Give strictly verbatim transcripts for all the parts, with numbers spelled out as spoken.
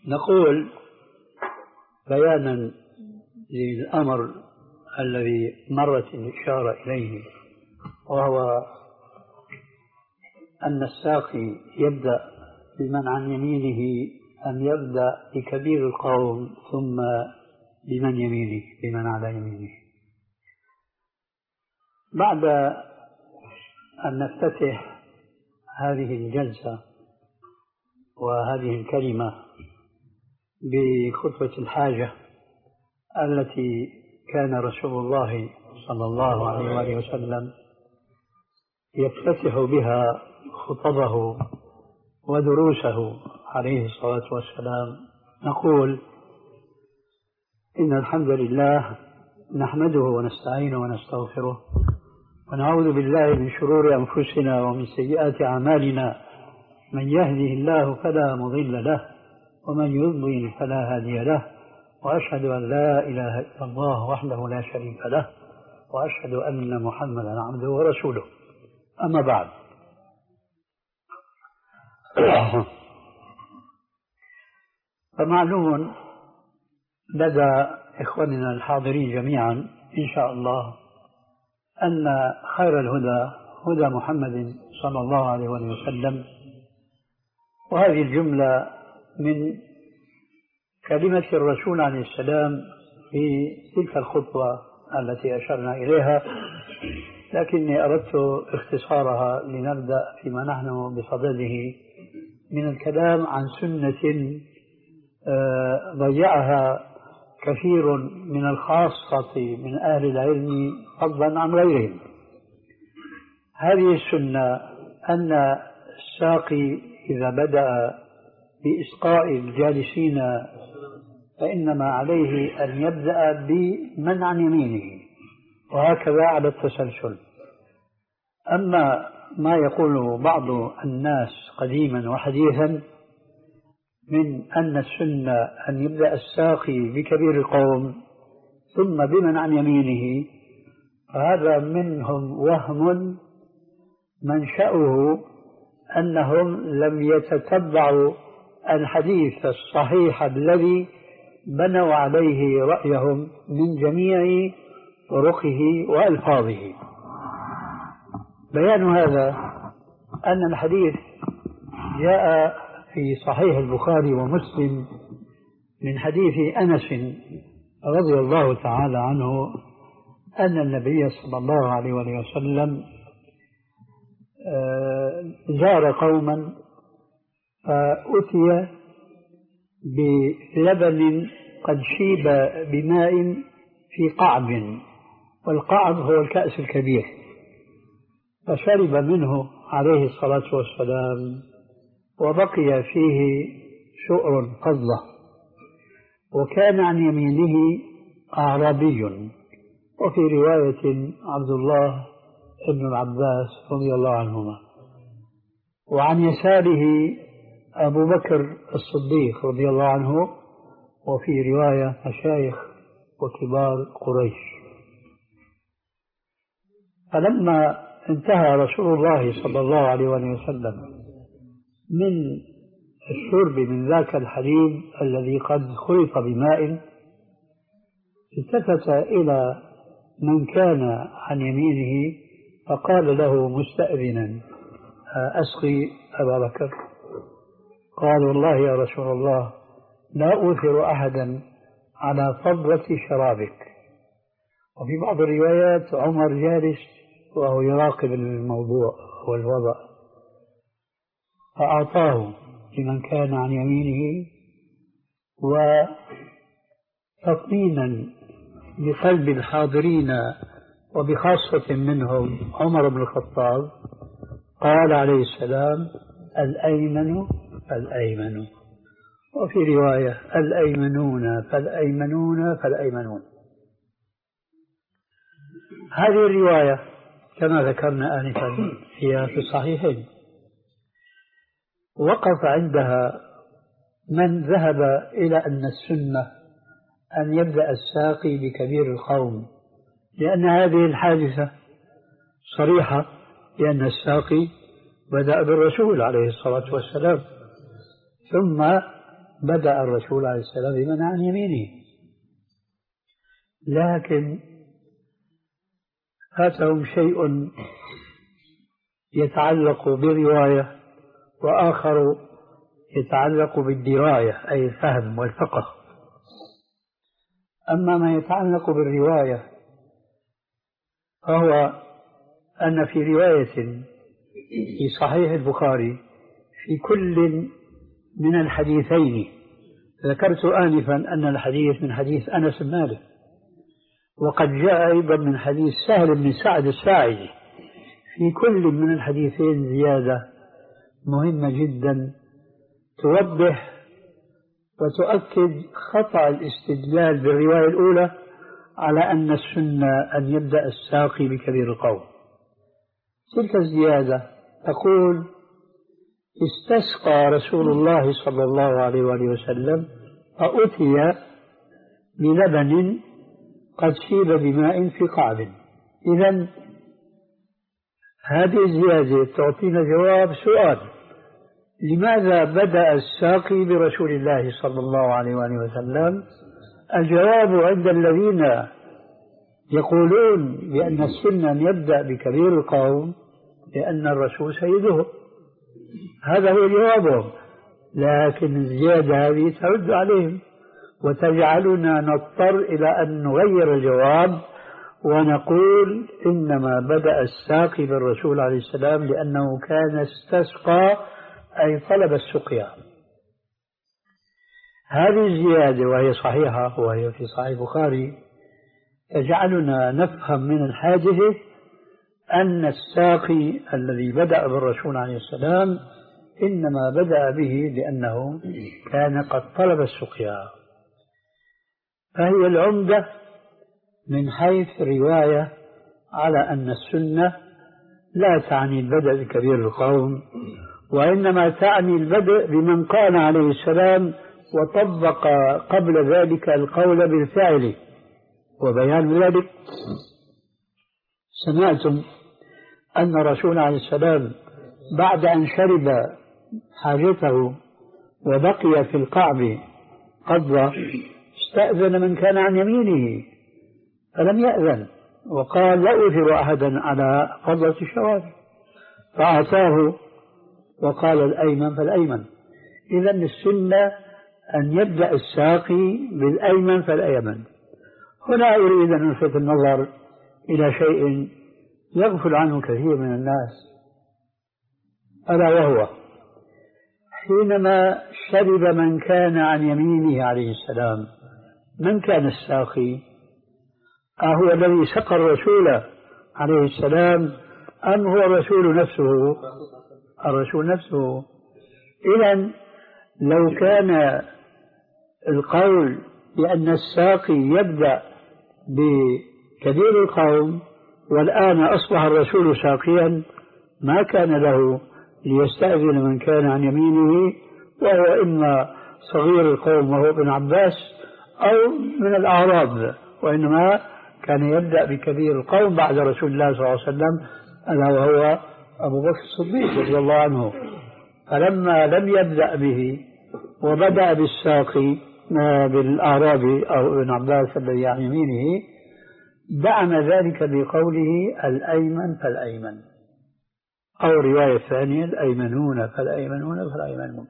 نقول بيانا للأمر الذي مرت الإشارة إليه، وهو أن الساقي يبدأ بمن عن يمينه أم يبدأ بكبير القوم ثم بمن يمينه بمن على يمينه. بعد أن نفتتح هذه الجلسة وهذه الكلمة بخطبة الحاجة التي كان رسول الله صلى الله عليه وآله وسلم يفتتح بها خطبه ودروسه عليه الصلاة والسلام، نقول إن الحمد لله نحمده ونستعينه ونستغفره ونعوذ بالله من شرور أنفسنا ومن سيئات أعمالنا، من يهده الله فلا مضل له ومن يضلل فلا هادي له، وأشهد أن لا إله إلا الله وحده لا شريك له، وأشهد أن محمدا عبده ورسوله. أما بعد، فمعلوم لدى إخواننا الحاضرين جميعا إن شاء الله أن خير الهدى هدى محمد صلى الله عليه وسلم، وهذه الجملة من كلمة الرسول عليه السلام في تلك الخطوة التي أشرنا إليها، لكني أردت اختصارها لنبدأ فيما نحن بصدده من الكلام عن سنة ضيعها كثير من الخاصة من أهل العلم فضلا عن غيرهم. هذه السنة أن الساقي إذا بدأ بإسقاء الجالسين فإنما عليه أن يبدأ بمن عن يمينه، وهكذا على التسلسل. أما ما يقول بعض الناس قديما وحديثا من أن السنة أن يبدأ الساقي بكبير القوم ثم بمن عن يمينه، فهذا منهم وهم منشأه أنهم لم يتتبعوا الحديث الصحيح الذي بنوا عليه رأيهم من جميع طرقه وألفاظه. بيان هذا أن الحديث جاء في صحيح البخاري ومسلم من حديث أنس رضي الله تعالى عنه أن النبي صلى الله عليه وسلم زار قوما فأتي بلبن قد شيب بماء في قعب، والقعب هو الكأس الكبير، فشرب منه عليه الصلاة والسلام وبقي فيه شؤر فضة، وكان عن يمينه أعرابي، وفي رواية عبد الله ابن العباس رضي الله عنهما، وعن يساره أبو بكر الصديق رضي الله عنه، وفي رواية مشايخ وكبار قريش. فلما انتهى رسول الله صلى الله عليه وسلم من الشرب من ذاك الحليب الذي قد خلط بماء، التفت إلى من كان عن يمينه فقال له مستأذنا: أسقي أبا بكر؟ قال: والله يا رسول الله لا أوثر أحدا على فضلة شرابك. وفي بعض الروايات عمر جالس وهو يراقب الموضوع والوضع، فأعطاه لمن كان عن يمينه، وتطمينا لقلب الحاضرين وبخاصة منهم عمر بن الخطاب قال عليه السلام: الأيمن فالأيمن، وفي رواية: الأيمنون فالأيمنون فالأيمنون. هذه الرواية كما ذكرنا آنفا هي في الصحيحين، وقف عندها من ذهب إلى أن السنة أن يبدأ الساقي بكبير القوم، لأن هذه الحادثة صريحة، لأن الساقي بدأ بالرسول عليه الصلاة والسلام، ثم بدأ الرسول عليه السلام بمن عن يمينه، لكن فاتهم شيء يتعلق بالرواية وآخر يتعلق بالدراية أي الفهم والفقه. أما ما يتعلق بالرواية فهو أن في رواية في صحيح البخاري في كل من الحديثين، ذكرت آنفا أن الحديث من حديث أنس بن مالك، وقد جاء أيضا من حديث سهل بن سعد الساعدي، في كل من الحديثين زيادة مهمة جدا توضح وتؤكد خطأ الاستدلال بالرواية الأولى على أن السنة أن يبدأ الساقي بكبير القوم. تلك الزيادة تقول: استسقى رسول الله صلى الله عليه وآله وسلم فأتي بلبن قد شيب بماء في قعب. إذن هذه الزيادة تعطينا جواب سؤال: لماذا بدأ الساقي برسول الله صلى الله عليه وآله وسلم؟ الجواب عند الذين يقولون بأن السنة أن يبدأ بكبير القوم لأن الرسول سيده، هذا هو جوابهم، لكن الزيادة هذه ترد عليهم وتجعلنا نضطر إلى أن نغير الجواب ونقول إنما بدأ الساقي بالرسول عليه السلام لأنه كان استسقى أي طلب السقيا. هذه الزيادة وهي صحيحة وهي في صحيح البخاري تجعلنا نفهم من الحادثة أن الساقي الذي بدأ بالرسول عليه السلام إنما بدأ به لأنه كان قد طلب السقيا. فهي العمدة من حيث الرواية على أن السنة لا تعني البدء بكبير القوم، وإنما تعني البدء بمن قال عليه السلام وطبق قبل ذلك القول بالفعل. وبيان ذلك سمعتم أن الرسول عليه السلام بعد أن شرب حاجته وبقي في القعب قضى استأذن من كان عن يمينه فلم يأذن، وقال: لا أؤثر أحدا على قضة الشوارب، فأعطاه وقال: الأيمن فالأيمن. إذن السنة أن يبدأ الساقي بالأيمن فالأيمن. هنا أريد أن ألفت النظر إلى شيء يغفل عنه كثير من الناس، ألا وهو حينما شرب من كان عن يمينه عليه السلام، من كان الساقي؟ أهو الذي سقى الرسول عليه السلام أم هو الرسول نفسه؟ الرسول نفسه. إذن لو كان القول بأن الساقي يبدأ بكبير القوم والآن أصبح الرسول ساقيا ما كان له ليستأذن من كان عن يمينه، وهو إما صغير القوم وهو ابن عباس أو من الأعراب، وإنما كان يبدأ بكبير القوم بعد رسول الله صلى الله عليه وسلم ألا وهو أبو بكر الصديق رضي الله عنه. فلما لم يبدأ به وبدأ بالساقي بالأعرابي أو ابن عباس الذي عن يمينه، دعم ذلك بقوله: الأيمن فالأيمن، أو رواية ثانية: الأيمنون فالأيمنون فالأيمنون.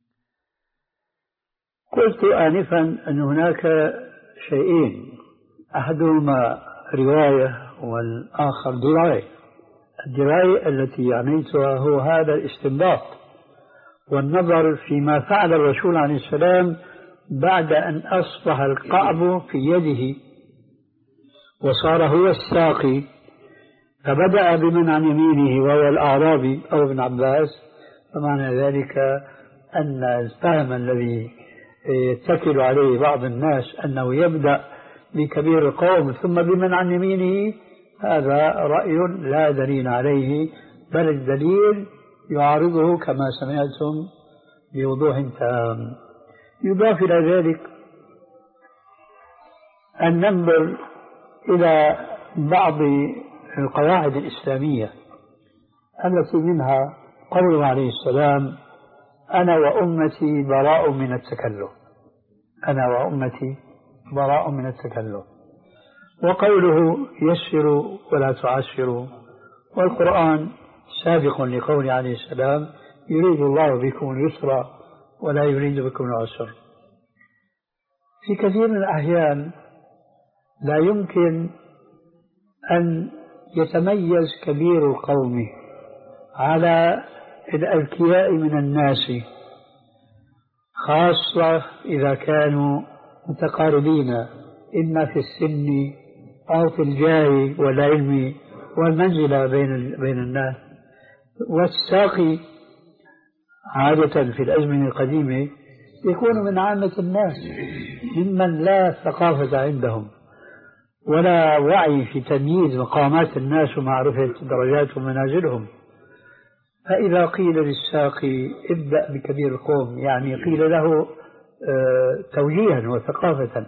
قلت آنفا أن هناك شيئين، أحدهما رواية والآخر دراية. الدراية التي عنيتها هو هذا الاستنباط والنظر فيما فعل الرسول عليه السلام بعد أن أصبح القعب في يده وصار هو الساقي، فبدأ بمن عن يمينه وهو الأعرابي أو ابن عباس. فمعنى ذلك أن الفهم الذي يتكل عليه بعض الناس أنه يبدأ بكبير القوم ثم بمن عن يمينه، هذا رأي لا دليل عليه، بل الدليل يعارضه كما سمعتم بوضوح تام. يضاف إلى ذلك أن ننظر إلى بعض القواعد الإسلامية التي منها قوله عليه السلام: أنا وأمتي براء من التكلف، أنا وأمتي براء من التكلف. وقوله يسروا ولا تعسروا، والقرآن سابق لقول عليه السلام يريد الله بكم اليسر ولا يريد بكم العسر. في كثير من الأحيان لا يمكن أن يتميز كبير القوم على الأذكياء من الناس، خاصة إذا كانوا متقاربين إما في السن أو في الجاه والعلم والمنزلة بين بين الناس. والساقي عادة في الأزمنة القديمة يكون من عامة الناس، ممن لا ثقافة عندهم ولا وعي في تمييز مقامات الناس ومعرفة درجات ومنازلهم. فإذا قيل للساقي ابدأ بكبير القوم، يعني قيل له توجيها وثقافة،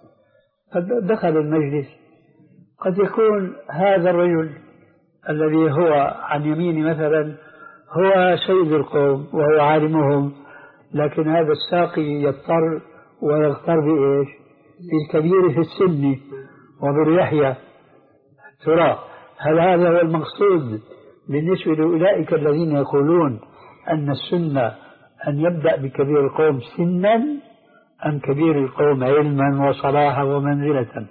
دخل المجلس قد يكون هذا الرجل الذي هو عن يمين مثلا هو سيد القوم وهو عالمهم، لكن هذا الساقي يضطر ويغتر بإيش؟ بالكبير في السن وباللحية. ترى هل هذا هو المقصود بالنسبة لأولئك الذين يقولون أن السنة أن يبدأ بكبير القوم سنا أم كبير القوم علما وصلاحا ومنزلة؟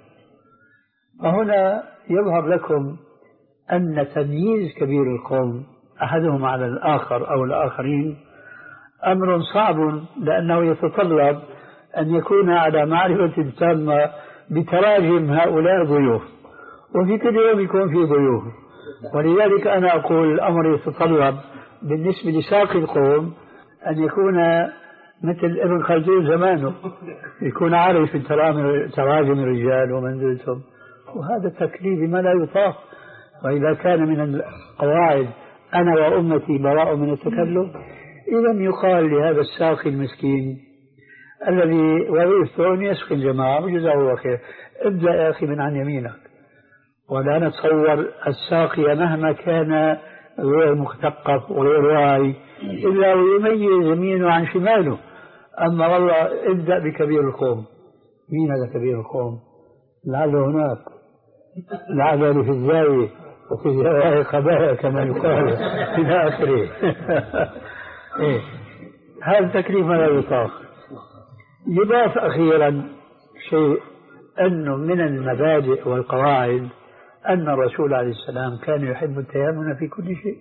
فهنا يظهر لكم أن تمييز كبير القوم أحدهم على الآخر أو الآخرين أمر صعب، لأنه يتطلب أن يكون على معرفة تامة بتراجم هؤلاء الضيوف، وفي كل يوم يكون في ضيوف. ولذلك أنا أقول الأمر يتطلب بالنسبة لساقي القوم أن يكون مثل ابن خلدون زمانه، يكون عارف تراجم الرجال ومنزلتهم، وهذا تكليف ما لا يطاق. وإذا كان من القواعد أنا وأمتي براء من التكلف، إذا يقال لهذا الساقي المسكين الذي وظيفته أن يسقي الجماعة وجزاه الله خير، ابدأ يا أخي من عن يمينك. ولا نتصور الساقي مهما كان غير مثقف وغير واعي إلا ويميز يمينه عن شماله. أما والله ابدأ بكبير القوم. مين هذا كبير القوم؟ لعله هناك، لعله في الزاوية وفي الزوايا قبائل كما يقال إلى آخره. إيه. هذا تكليف لا يطاق. يضاف أخيرا شيء، أنه من المبادئ والقواعد أن الرسول عليه السلام كان يحب التيامن في كل شيء.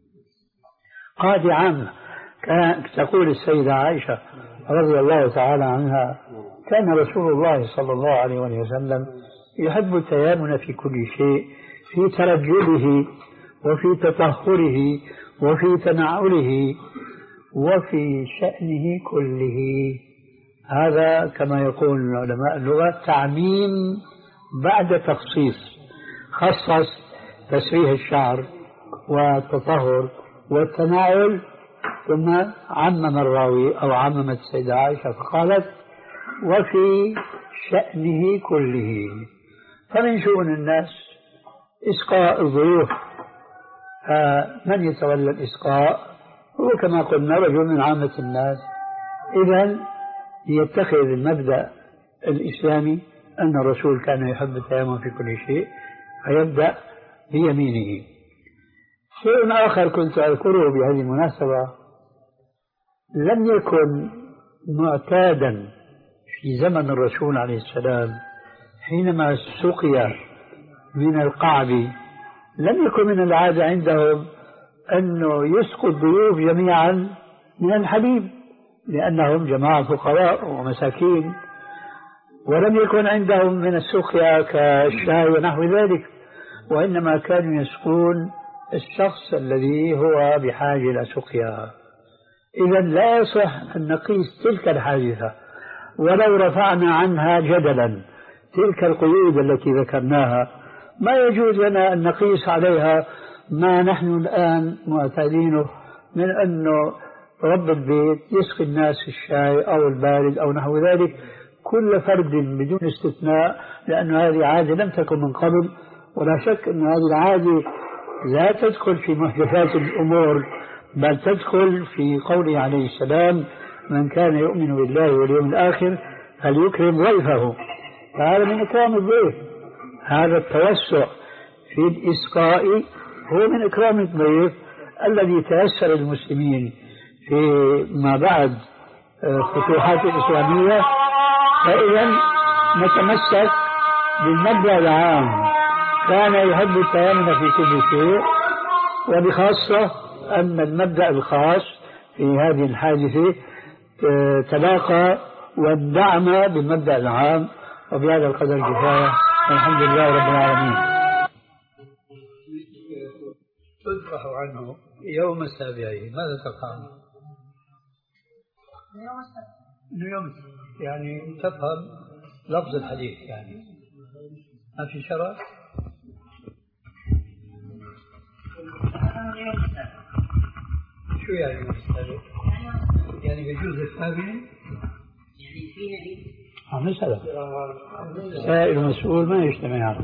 قاعدة عامة تقول السيدة عائشة رضي الله تعالى عنها كان رسول الله صلى الله عليه وسلم يحب التيامن في كل شيء، في ترجله وفي تطهره وفي تنعله وفي شأنه كله. هذا كما يقول علماء اللغة تعميم بعد تخصيص، خصص تسريح الشعر والتطهر والتناول، ثم عمم الراوي أو عممت السيدة عائشة فقالت وفي شأنه كله. فمن شؤون الناس إسقاء الضيوف، من يتولى الإسقاء هو كما قلنا رجل من عامة الناس. إذن يتخذ المبدأ الإسلامي أن الرسول كان يحب التيامن في كل شيء، فيبدأ بيمينه. شيء آخر كنت أذكره بهذه المناسبة، لم يكن معتادا في زمن الرسول عليه السلام حينما سقي من القعب، لم يكن من العادة عندهم أنه يسقوا الضيوف جميعا من الحليب، لأنهم جماعة فقراء ومساكين، ولم يكن عندهم من السقيا كالشاي ونحو ذلك، وإنما كانوا يسقون الشخص الذي هو بحاجة إلى سقيا. إذا لا يصح أن نقيس تلك الحادثة، ولو رفعنا عنها جدلا تلك القيود التي ذكرناها ما يجوز لنا أن نقيس عليها ما نحن الآن معتادينه من أنه رب البيت يسقي الناس الشاي أو البارد أو نحو ذلك، كل فرد بدون استثناء، لأن هذه عادة لم تكن من قبل، ولا شك أن هذه العادة لا تدخل في محدثات الأمور بل تدخل في قوله عليه السلام من كان يؤمن بالله واليوم الآخر فليكرم ضيفه، فهذا من إكرام الضيف. هذا التوسع في الإسقاء هو من إكرام الضيف الذي تيسر المسلمين في ما بعد الفتوحات الإسلامية. فإذا نتمسك بالمبدأ العام، كان يحب التيمم في كل شيء، وبخاصة أن المبدأ الخاص في هذه الحادثة تلاقى واندعم بالمبدأ العام، وبهذا القدر كفاية. الحمد لله رب العالمين. تذبح عنه يوم سابعه، ماذا تفهم؟ يوم يعني تفهم لفظ الحديث، يعني ما في شرع. شو يعني يوم السابع؟ يعني بيجوز الثامن؟ يعني في نبي مثلا سائل مسؤول ما يجتمع،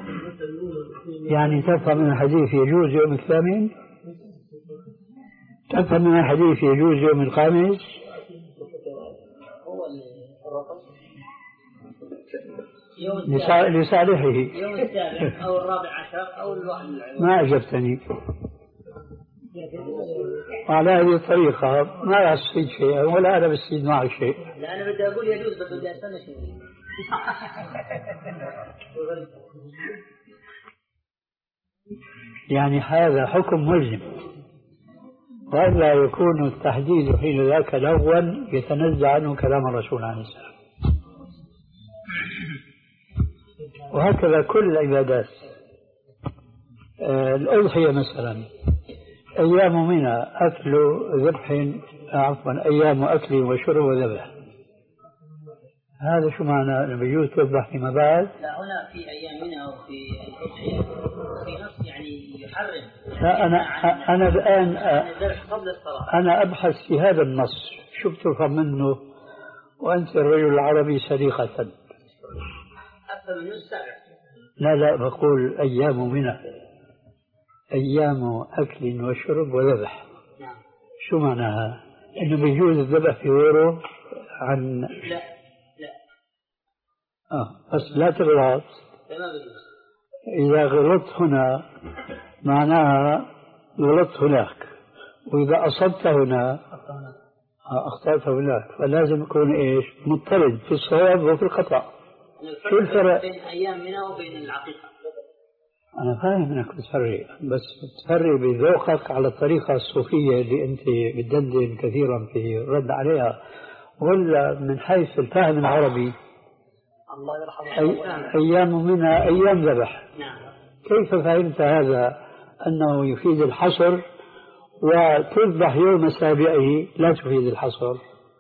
يعني تفهم من الحديث يجوز يوم الثامن، تفهم من الحديث يجوز يوم الخامس. لصالحه يوم السابع أو الرابع عشر أو الواحد. ما أجبتني. وعلى هذه الطريقة ما راح تصيد شيء ولا أنا بصيد معك شيء. لا أنا بدي أقول يجوز بس بدي أستنى شيء. يعني هذا حكم ملزم، وإلا يكون التحديد حين ذاك الأول يتنزع عنه كلام الرسول عليه السلام. وهكذا كل العبادات. آه الأضحية مثلا أيام منى أكل ذبح، عفوا أيام أكل وشرب وذبح، هذا شو معنى؟ بيجوز تذبح فيما بعد؟ لا هنا في أيام منى وفي الأضحية في نص يعني يحرم. لا أنا أنا الآن قبل الصلاة أنا أبحث في هذا النص شو بتفهم منه وأنت الرجل العربي سليقة. أفهم منه السابع. لا لا بقول أيام منى أيام أكل وشرب وذبح. نعم. شو معناها؟ إنه بيجوز الذبح في غيره عن لا لا آه بس لا تغلط. لا ما بيجوز. إذا غلطت هنا معناها غلطت هناك، وإذا أصبت هنا أخطأت هناك، فلازم يكون إيش؟ مضطرد في الصواب وفي الخطأ. شو الفرق بين أيام منى وبين العقيقة؟ أنا فاهم أنك بتفرق، بس بتفرق بذوقك على الطريقة الصوفية اللي أنت بتدندن كثيرا في الرد عليها، ولا من حيث الفهم العربي. الله يرحمه. أي أيام منها أيام ذبح. نعم. كيف فهمت هذا أنه يفيد الحصر، وتذبح يوم سابعه لا تفيد الحصر؟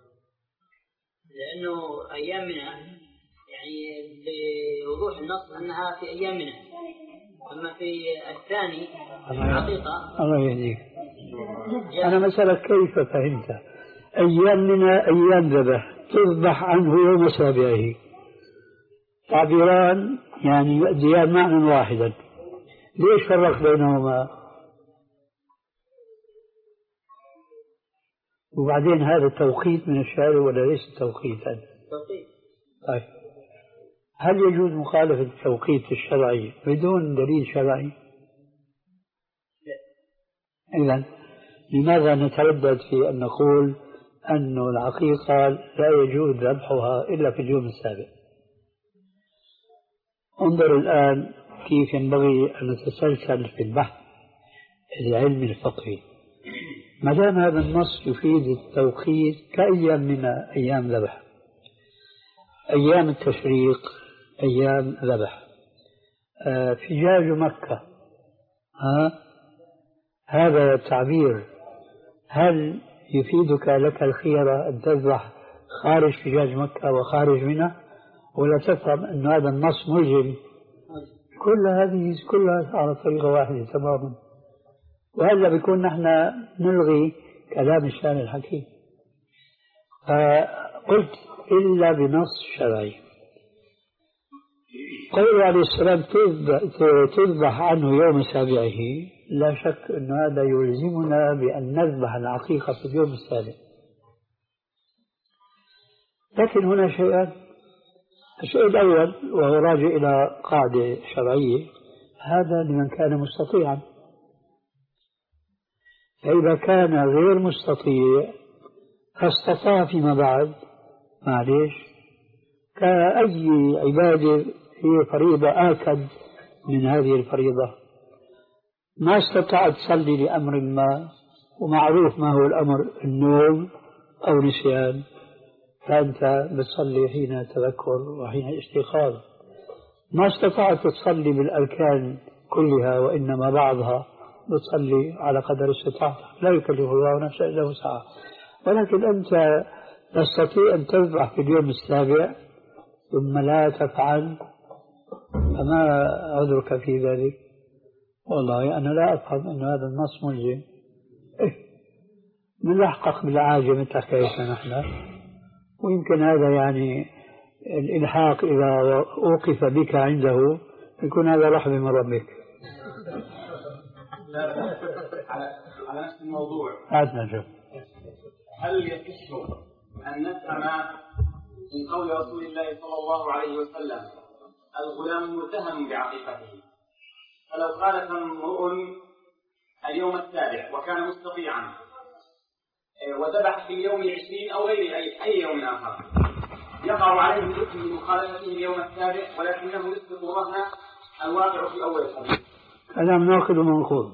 لأنه أيام منى يعني بوضوح النص أنها في أيام منى، أما في الثاني الحقيقة. الله يهديك. أنا مسألة كيف فهمت أيام منى أيام ذبح تذبح عنه يوم سابعه، تعبيران يعني يؤديان معنى واحدا، ليش فرق بينهما؟ وبعدين هذا توقيت من الشارع ولا ليس توقيتا؟ توقيت. طيب هل يجوز مخالفة التوقيت الشرعي بدون دليل شرعي؟ إذن لماذا نتردد في أن نقول أن العقيقة لا يجوز ذبحها إلا في اليوم السابع؟ انظر الآن كيف ينبغي أن نتسلسل في البحث العلمي الفقهي. ما دام هذا النص يفيد التوقيت كأيام من أيام ذبح، أيام التشريق أيام ذبح، آه فجاج مكة، ها هذا التعبير هل يفيدك لك الخيرة أن تذبح خارج فجاج مكة وخارج منه، ولا تفهم أن هذا النص ملزم؟ كل هذه كلها على طريقة واحدة تماما، وهذا بيكون نحن نلغي كلام الشان الحكيم. فقلت إلا بنص شرعي. قوله عليه السلام تذبح عنه يوم سابعه لا شك أن هذا يلزمنا بأن نذبح العقيقة في اليوم السابع. لكن هنا شيئان. الشيء الأول وهو راجع إلى قاعدة شرعية، هذا لمن كان مستطيعا، فإذا كان غير مستطيع فاستطاع فيما بعد، معليش، كأي عبادة هي فريضة آكد من هذه الفريضة، ما استطعت تصلي لأمر ما ومعروف ما هو الأمر، النوم أو نسيان، فأنت بتصلي حين تذكر وحين استيقاظ. ما استطعت تصلي بالأركان كلها وإنما بعضها، بتصلي على قدر استطاعتك، لا يكلف الله نفسا إلا وسعها. ولكن أنت تستطيع أن تذبح في اليوم السابع ثم لا تفعل، فما عذرك في ذلك؟ والله أنا لا أفهم أن هذا النص ملزم. إيه؟ نلحقق بالعاجة مثل كيفنا نحن، ويمكن هذا يعني الإلحاق إذا أوقف بك عنده يكون هذا رحمة من ربك. على على نفس الموضوع، هاتنا نشوف. هل يصح أن نفهم من قول رسول الله صلى الله عليه وسلم الغلام متهم بعقيقته، فلو خالف امرؤ اليوم السابع وكان مستطيعا وذبح في اليوم العشرين أو غير أي, أي يوم آخر، يقع عليه الإثم بمخالفته اليوم السابع ولكنه يسقط رهن الواقع في أول الحديث. كلام ناقض ومنقوض.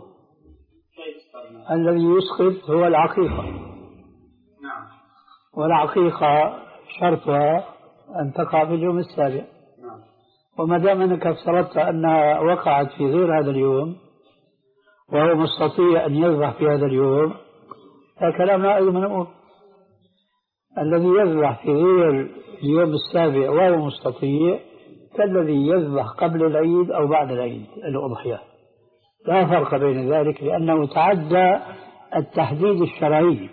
الذي يسقط هو العقيقة. نعم. والعقيقة شرطها أن تقع في اليوم السابع. نعم. وما دام أنك افترضت أنها وقعت في غير هذا اليوم وهو مستطيع أن يذبح في هذا اليوم، فكلام ناقض ومنقوض. الذي يذبح في غير اليوم السابع وهو مستطيع كالذي يذبح قبل العيد أو بعد العيد الأضحية، لا فرق بين ذلك، لأنه تعدى التحديد الشرعي.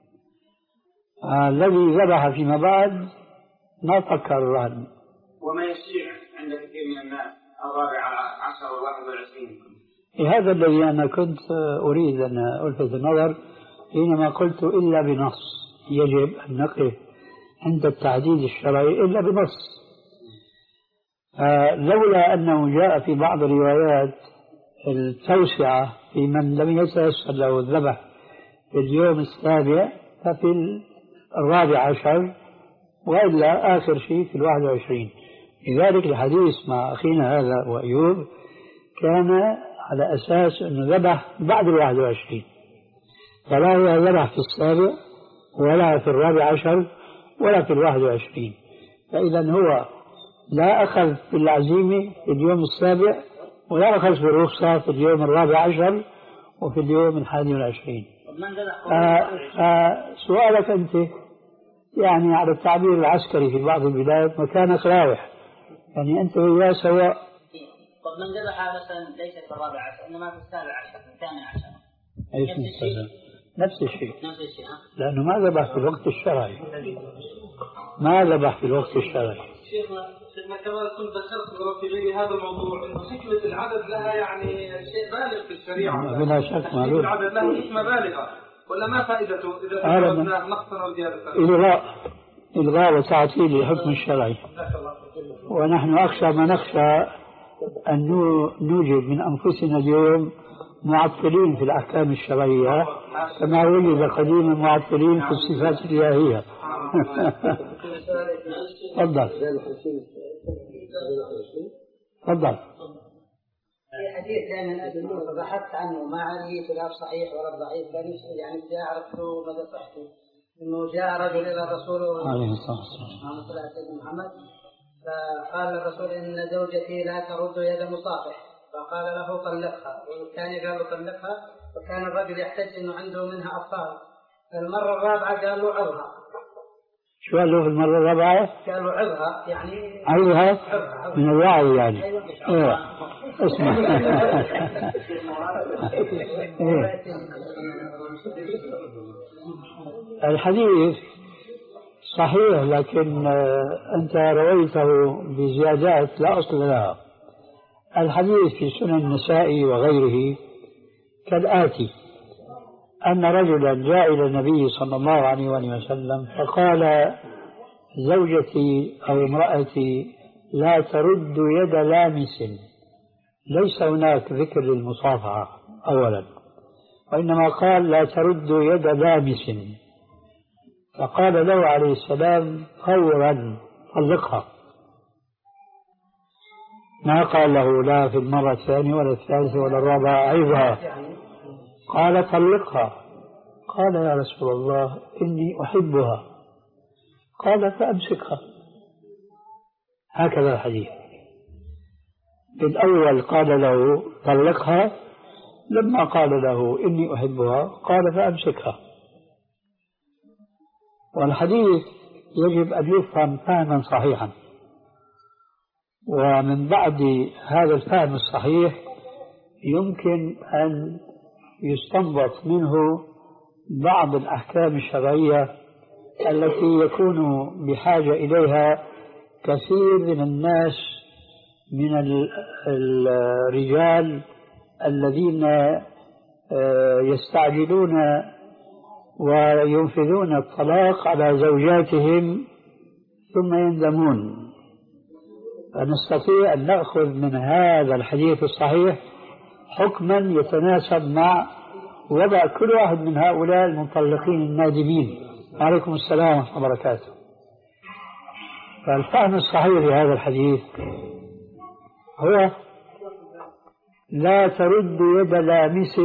الذي ذبح فيما بعد ما فكر الرهن. وما يشيع عند كثير من الناس الرابع عشر والواحد والعشرين. هذا الذي أنا كنت أريد أن ألفت النظر حينما قلت إلا بنص، يجب أن نقف عند التعديد الشرعي إلا بنص. لولا أنه جاء في بعض الروايات التوسعة في من لم يتيسر له الذبح في اليوم السابع ففي الرابع عشر، وإلا آخر شيء في الواحد وعشرين. لذلك الحديث مع أخينا هذا وأيوب كان على أساس أنه ذبح بعد الواحد وعشرين، فلا هو ذبح في السابع ولا في الرابع عشر ولا في الواحد وعشرين. فإذا هو لا أخذ بالعزيمة في اليوم السابع ولا أخذ بالرخصة في اليوم الرابع عشر وفي اليوم الحادي والعشرين. فسؤالك أنت يعني على التعبير العسكري في بعض البلاد مكانك رايح، يعني أنت وياه سواء. طب من ذبح مثلا ليس في الرابع عشر إنما في السابع عشر في الثامن عشر نفس الشيء. نفس الشيء نفس الشيء لأنه ما ذبح في الوقت الشرعي، ما ذبح في الوقت الشرعي. شيخنا شيخنا كما كنت ذكرت في غير هذا الموضوع إنه حكمة العدد لها يعني شيء بالغ في الشريعة. بلا شك معلوم. العدد له حكمة بالغة، ولا ما فائدته إذا تجاوزناه نقصا أو زيادة؟ إلغاء إلغاء وتعطيل الحكم الشرعي. ونحن أخشى ما نخشى أن نوجد من أنفسنا اليوم معطلين في الأحكام الشرعية كما وجد قديما معطلين في الصفات الإلهية. تفضل تفضل. في حديث دائما أدلوه فبحثت عنه ما عليه خلاف صحيح ولا ضعيف، فنفسي يعني بدي أعرف مدى صحته. إنه جاء رجل إلى رسول عليه الصلاة والسلام محمد فقال الرسول إن زوجتي لا ترد يد مصافح، فقال له طلقها، والثاني قال له طلقها، وكان الرجل يحتج إنه عنده منها أطفال. المرة الرابعة قال له عظها. شو قال له في المرة الرابعة؟ قال له عظها يعني عظها من الوعي يعني. ايه اسمع. إيه. الحديث صحيح، لكن أنت رويته بزيادات لا أصل لها. الحديث في سنن النسائي وغيره كالآتي: أن رجلا جاء إلى النبي صلى الله عليه وسلم فقال: زوجتي أو امرأتي لا ترد يد لامس. ليس هناك ذكر للمصافحة أولا، وإنما قال: لا ترد يد لامس. فقال له عليه السلام: فورا طلقها. ما قال له لا في المرة الثانية ولا الثالثة ولا الرابعة عيبها، قال: طلقها. قال: يا رسول الله إني أحبها. قال: فأمسكها. هكذا الحديث. بالأول قال له طلقها، لما قال له إني أحبها قال: فأمسكها. والحديث يجب أن يفهم فهما صحيحا، ومن بعد هذا الفهم الصحيح يمكن أن يستنبط منه بعض الأحكام الشرعية التي يكون بحاجة إليها كثير من الناس من الرجال الذين يستعجلون وينفذون الطلاق على زوجاتهم ثم يندمون. فنستطيع أن نأخذ من هذا الحديث الصحيح حكما يتناسب مع وضع كل واحد من هؤلاء المطلقين النادمين. عليكم السلام ورحمة الله وبركاته. فالفهم الصحيح لهذا الحديث هو: لا ترد يد لامس،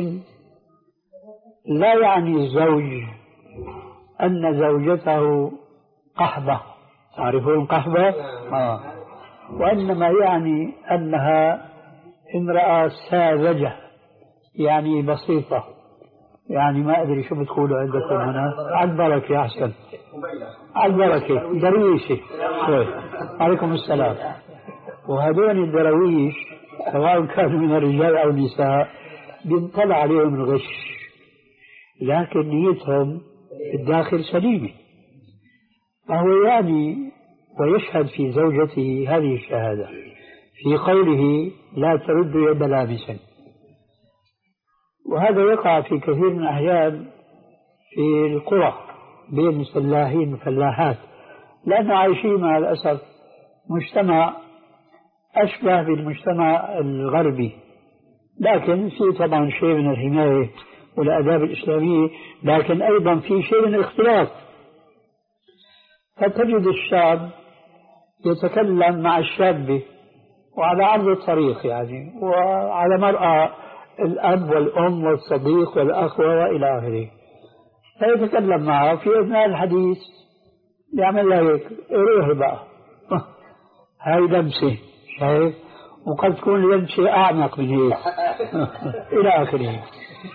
لا يعني الزوج أن زوجته قحبة، تعرفون قحبة؟ آه. وإنما يعني أنها امرأة ساذجة، يعني بسيطة، يعني ما أدري شو بتقولوا عندكم هنا، على البركة أحسن، على البركة، درويشة. عليكم السلام. وهذول الدرويش سواء كانوا من الرجال أو النساء بينطلع عليهم الغش، لكن نيتهم في الداخل سليمة. فهو يعني ويشهد في زوجته هذه الشهادة في قوله: لا ترد يد لامس. وهذا يقع في كثير من الأحيان في القرى بين الفلاحين والفلاحات، لأنه عايشين مع الأسف مجتمع أشبه بالمجتمع الغربي، لكن في طبعا شيء من الحماية والآداب الإسلامية، لكن أيضا في شيء من الاختلاط. فتجد الشاب يتكلم مع الشابة وعلى عرض الطريق يعني، وعلى مرأى الأب والأم والصديق والأخوة وإلى آخره، فيتكلم معه في أثناء الحديث يعمل له هيك: روحي بقى هاي لمسة، شايف؟ وقد تكون لمسة أعمق من هيك إلى آخره.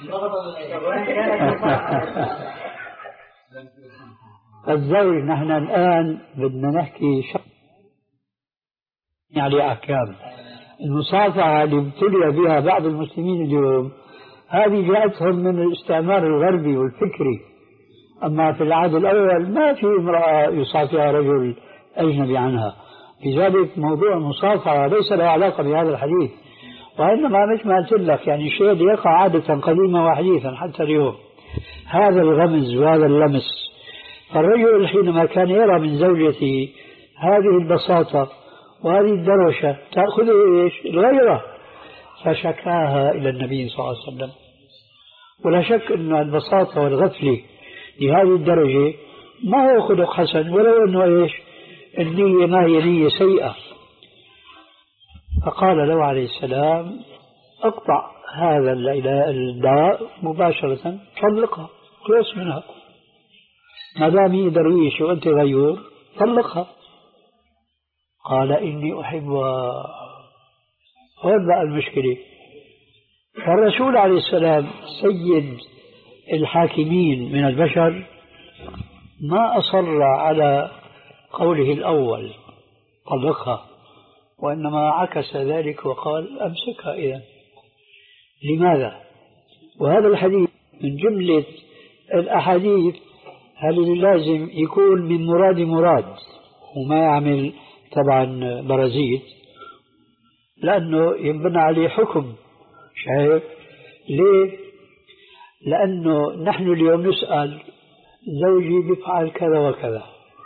الزوج نحن الآن بدنا نحكي شيء عليه أحكام. المصافحة اللي ابتلي بها بعض المسلمين اليوم هذه جاءتهم من الاستعمار الغربي والفكري. أما في العهد الأول ما في امرأة يصافحها رجل أجنبي عنها، لذلك موضوع المصافحة ليس له علاقة بهذا الحديث، وإنما مثل ما قلت لك يعني شيء يقع عادة قديما وحديثا حتى اليوم، هذا الغمز وهذا اللمس. فالرجل حينما كان يرى من زوجته هذه البساطة وهذه الدروشة تأخذ إيش؟ الغيرة، فشكاها إلى النبي صلى الله عليه وسلم. ولا شك أن البساطة والغفلة لهذه الدرجة ما هو خلق حسن، ولو أنه إيش؟ النية ما هي نية سيئة. فقال له عليه السلام: اقطع هذا الدواء مباشرة، طلقها، خلص منها، ما دام هي درويش وأنت غيور طلقها. قال: إني أحبها. هون بقى المشكلة. فالرسول عليه السلام سيد الحاكمين من البشر ما أصر على قوله الأول طلقها، وإنما عكس ذلك وقال: أمسكها. إذن لماذا؟ وهذا الحديث من جملة الأحاديث هل لازم يكون من مراد مراد وما يعمل طبعا برازيل، لأنه ينبنى عليه حكم. شايف ليه؟ لأنه نحن اليوم نسأل زوجي بيفعل كذا وكذا،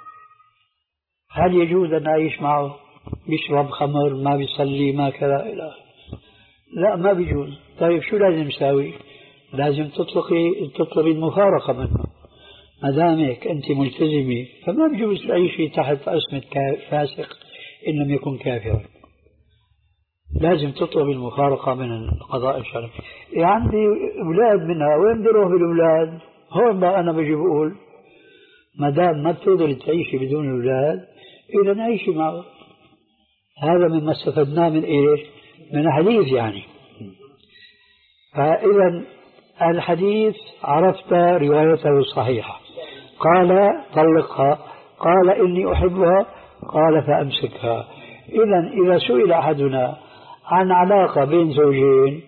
هل يجوز أن أعيش معه؟ بيشرب خمر، ما بيصلي، ما كذا إلى لا، ما بيجوز. طيب شو لازم نساوي؟ لازم تطلقي تطلبي المفارقة منه. ما دامك أنت ملتزمة فما بيجوز تعيشي تحت عصمة فاسق إن لم يكن كافرا. لازم تطلبي المفارقة من القضاء الشرعي. يعني عندي أولاد منها، وين بدي أروح بالأولاد؟ هون بقى أنا بجي بقول ما دام ما بتقدري تعيشي بدون أولاد إذا نعيشي معه. هذا مما استفدناه من إيش؟ من الحديث يعني. فإذا الحديث عرفت روايته الصحيحة. قال طلقها، قال إني أحبها، قال فأمسكها. إذا إذا سئل أحدنا عن علاقة بين زوجين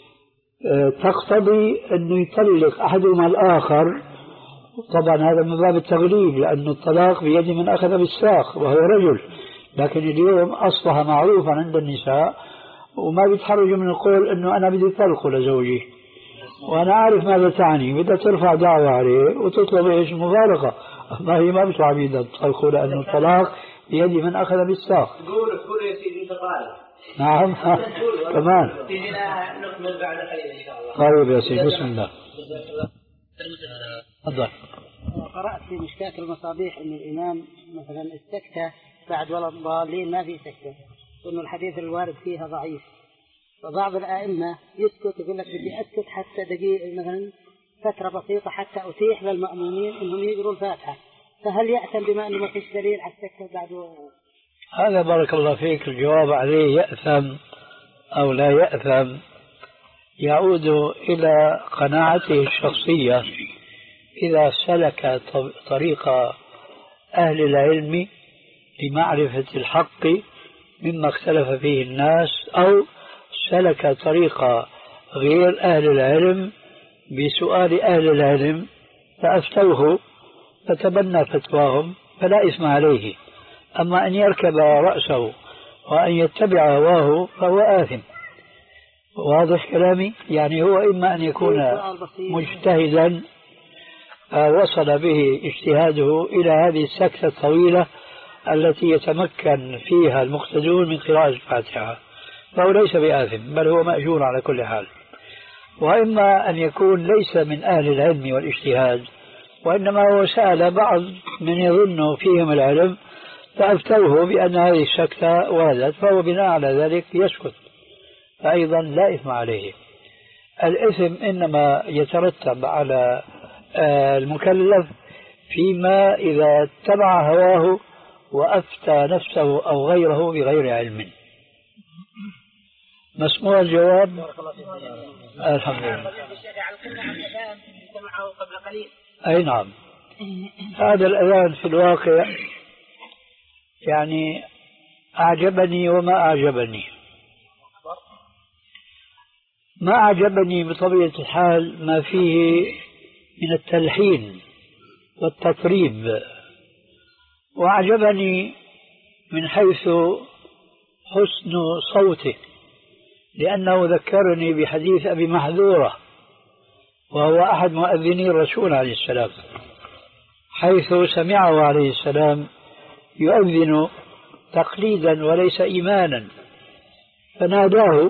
تقتضي أنه يطلق أحدهما الآخر، طبعا هذا من باب التغليب لأن الطلاق بيد من أخذ بالساق وهو رجل، لكن اليوم أصبح معروفا عند النساء وما بيتحرجوا من القول أنه أنا بدي طلقه لزوجي وأنا عارف ماذا تعني، بدها ترفع دعوة عليه وتطلب إيش؟ مفارقة. ما هي ما بيطلع بيدها تطلقه لأنه الطلاق بيد من أخذ بالساق. قول قول يا سيدي أنت طالب. نعم كمان. نكمل بعد قليل إن شاء الله. طيب يا سيدي بسم الله. تفضل. قرأت في مشكاة المصابيح أن الإمام مثلا السكتة بعد ولا الضالين ما في سكتة، وأنه الحديث الوارد فيها ضعيف، فبعض الأئمة يسكت يقول لك بدي أسكت حتى دقيقة مثلا فترة بسيطة حتى أتيح للمأمومين أنهم يقروا الفاتحة، فهل يأتم بما أنه ما فيش دليل على السكتة بعد و... هذا بارك الله فيك الجواب عليه يأثم أو لا يأثم يعود إلى قناعته الشخصية. إذا سلك طريق أهل العلم لمعرفة الحق مما اختلف فيه الناس، أو سلك طريق غير أهل العلم بسؤال أهل العلم فأفتوه فتبنى فتواهم فلا إثم عليه. أما أن يركب رأسه وأن يتبع هواه فهو آثم. واضح كلامي؟ يعني هو إما أن يكون مجتهدا وصل به اجتهاده إلى هذه السكتة الطويلة التي يتمكن فيها المقتدون من قراءة الفاتحة فهو ليس بآثم بل هو مأجور على كل حال. وإما أن يكون ليس من أهل العلم والاجتهاد وإنما هو سأل بعض من يظن فيهم العلم فأفتوه بأن هذه السكتة وردت فهو بناء على ذلك يسكت، فأيضا لا إثم عليه. الإثم إنما يترتب على المكلف فيما إذا اتبع هواه وأفتى نفسه أو غيره بغير علم. مسموع الجواب؟ الحمد لله. أي نعم. هذا الأذان في الواقع يعني أعجبني وما أعجبني. ما أعجبني بطبيعة الحال ما فيه من التلحين والتطريب، وأعجبني من حيث حسن صوته لأنه ذكرني بحديث أبي محذورة وهو أحد مؤذني الرسول عليه السلام، حيث سمعه عليه السلام يؤذن تقليدا وليس إيمانا فناداه،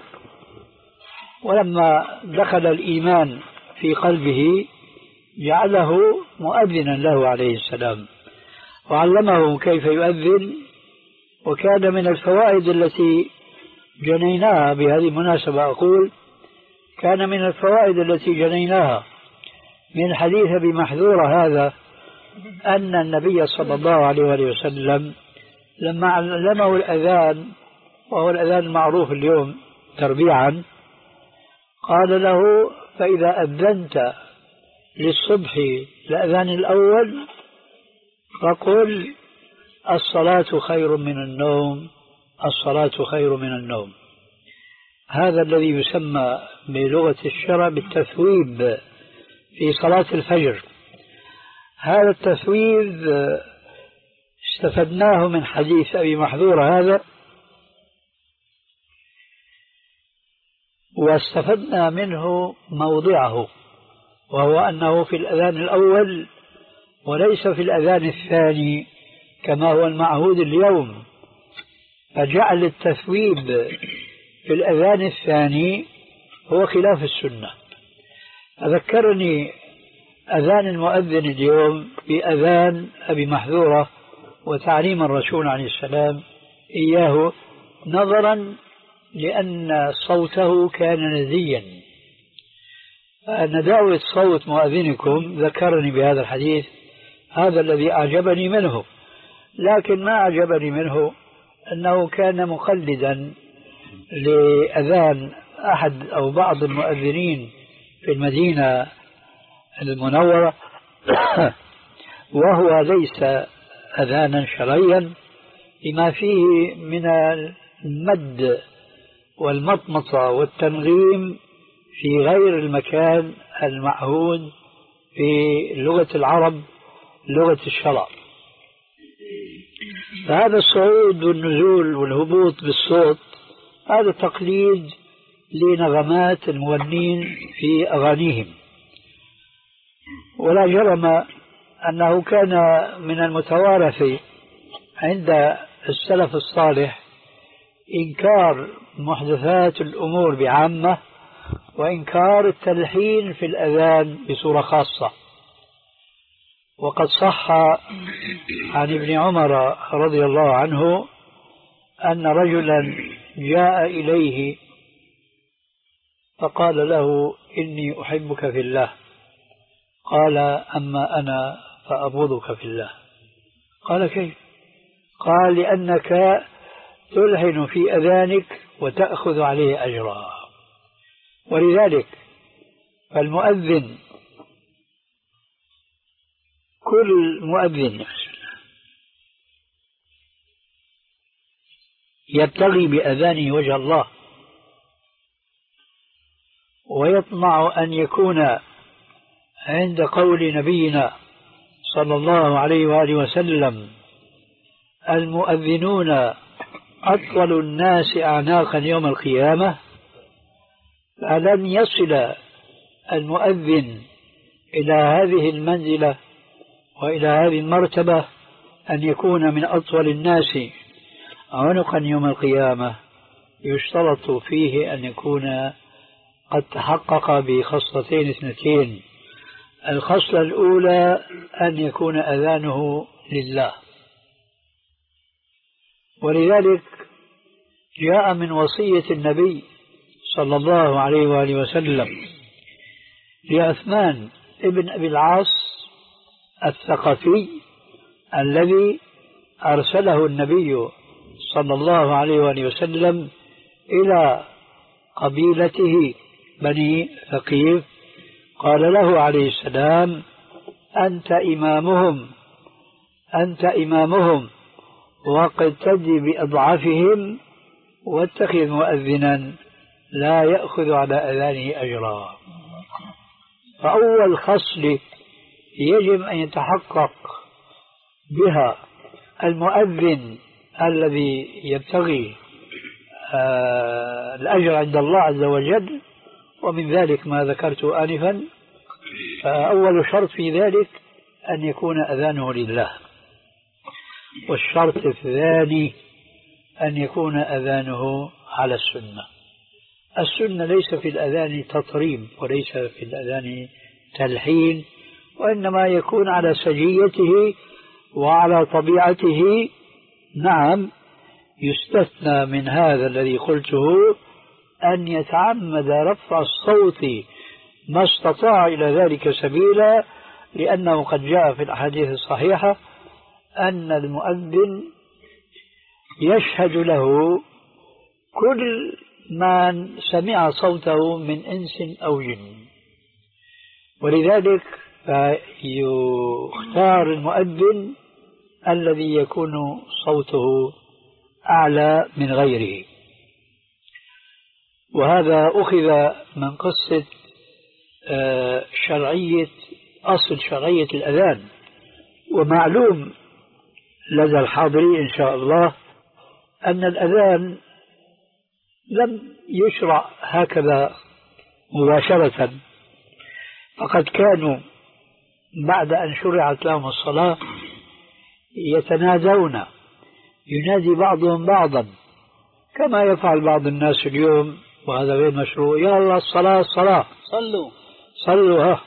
ولما دخل الإيمان في قلبه جعله مؤذنا له عليه السلام وعلمه كيف يؤذن. وكان من الفوائد التي جنيناها بهذه المناسبة أقول كان من الفوائد التي جنيناها من حديث أبي محذورة هذا أن النبي صلى الله عليه وسلم لما علمه الأذان وهو الأذان المعروف اليوم تربيعا قال له فإذا أذنت للصبح الأذان الأول فقل الصلاة خير من النوم، الصلاة خير من النوم. هذا الذي يسمى بلغة الشرع بالتثويب في صلاة الفجر. هذا التثويب استفدناه من حديث أبي محذور هذا، واستفدنا منه موضعه وهو أنه في الأذان الأول وليس في الأذان الثاني كما هو المعهود اليوم، فجعل التثويب في الأذان الثاني هو خلاف السنة. أذكرني أذان المؤذن اليوم بأذان أبي محذورة وتعليم الرسول عليه السلام إياه، نظرا لأن صوته كان نديا. نداوة صوت مؤذنكم ذكرني بهذا الحديث، هذا الذي أعجبني منه. لكن ما أعجبني منه أنه كان مقلدا لأذان أحد أو بعض المؤذنين في المدينة المنورة، وهو ليس أذانا شرعيا لما فيه من المد والمطمطة والتنغيم في غير المكان المعهود في لغة العرب، لغة الشرع. فهذا الصعود والنزول والهبوط بالصوت هذا تقليد لنغمات المغنين في أغانيهم، ولا جرم أنه كان من المتوارث عند السلف الصالح إنكار محدثات الأمور بعامة وإنكار التلحين في الأذان بصورة خاصة. وقد صح عن ابن عمر رضي الله عنه أن رجلا جاء إليه فقال له إني أحبك في الله، قال أما أنا فأبغضك في الله. قال كيف؟ قال لأنك تلحن في أذانك وتأخذ عليه أجرا. ولذلك فالمؤذن كل مؤذن يبتغي بأذانه وجه الله ويطمع أن يكون عند قول نبينا صلى الله عليه وآله وسلم المؤذنون أطول الناس أعناقا يوم القيامة، فلن يصل المؤذن إلى هذه المنزلة وإلى هذه المرتبة أن يكون من أطول الناس عنقا يوم القيامة، يشترط فيه أن يكون قد تحقق بخصلتين اثنتين. الخصلة الأولى أن يكون أذانه لله، ولذلك جاء من وصية النبي صلى الله عليه وآله وسلم لعثمان ابن أبي العاص الثقفي الذي أرسله النبي صلى الله عليه وآله وسلم إلى قبيلته بني ثقيف، قال له عليه السلام أنت إمامهم أنت إمامهم واقتدي بأضعافهم واتخذ مؤذنا لا يأخذ على أذانه أجرا. فأول خصل يجب أن يتحقق بها المؤذن الذي يبتغي آه الأجر عند الله عز وجل، ومن ذلك ما ذكرت آنفا. فأول شرط في ذلك أن يكون أذانه لله، والشرط الثاني أن يكون أذانه على السنة. السنة ليس في الأذان تطريب وليس في الأذان تلحين، وإنما يكون على سجيته وعلى طبيعته. نعم، يستثنى من هذا الذي قلته أن يتعمد رفع الصوت ما استطاع إلى ذلك سبيلا، لأنه قد جاء في الأحاديث الصحيحة أن المؤذن يشهد له كل من سمع صوته من إنس أو جن، ولذلك فيختار المؤذن الذي يكون صوته أعلى من غيره. وهذا أخذ من قصة شرعية أصل شرعية الأذان. ومعلوم لدى الحاضرين إن شاء الله أن الأذان لم يشرع هكذا مباشرة، فقد كانوا بعد أن شرعت لهم الصلاة يتنادون، ينادي بعضهم بعضا كما يفعل بعض الناس اليوم، وهذا غير مشروع. يلا الصلاة الصلاة، صلوا صلوا. ها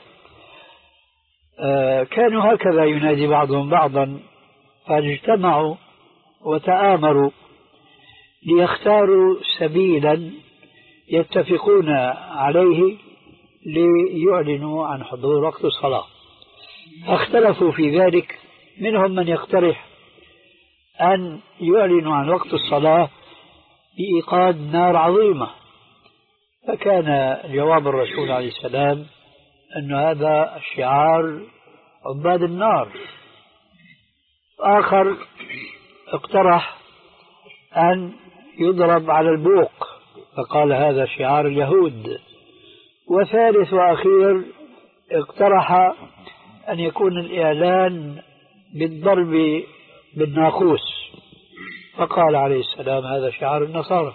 آه كانوا هكذا ينادي بعضهم بعضا، فاجتمعوا وتآمروا ليختاروا سبيلا يتفقون عليه ليعلنوا عن حضور وقت الصلاة. اختلفوا في ذلك، منهم من يقترح أن يعلنوا عن وقت الصلاة بإيقاد نار عظيمة، فكان جواب الرسول عليه السلام أن هذا شعار عباد النار. آخر اقترح أن يضرب على البوق، فقال هذا شعار اليهود. وثالث وأخير اقترح أن يكون الإعلان بالضرب بالناقوس، فقال عليه السلام هذا شعار النصارى.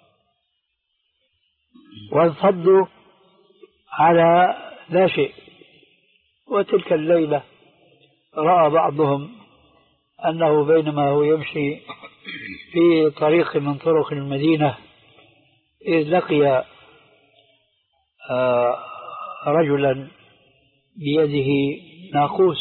وانفضوا على لا شيء. وتلك الليلة رأى بعضهم أنه بينما هو يمشي في طريق من طرق المدينة إذ لقي رجلا بيده ناقوس،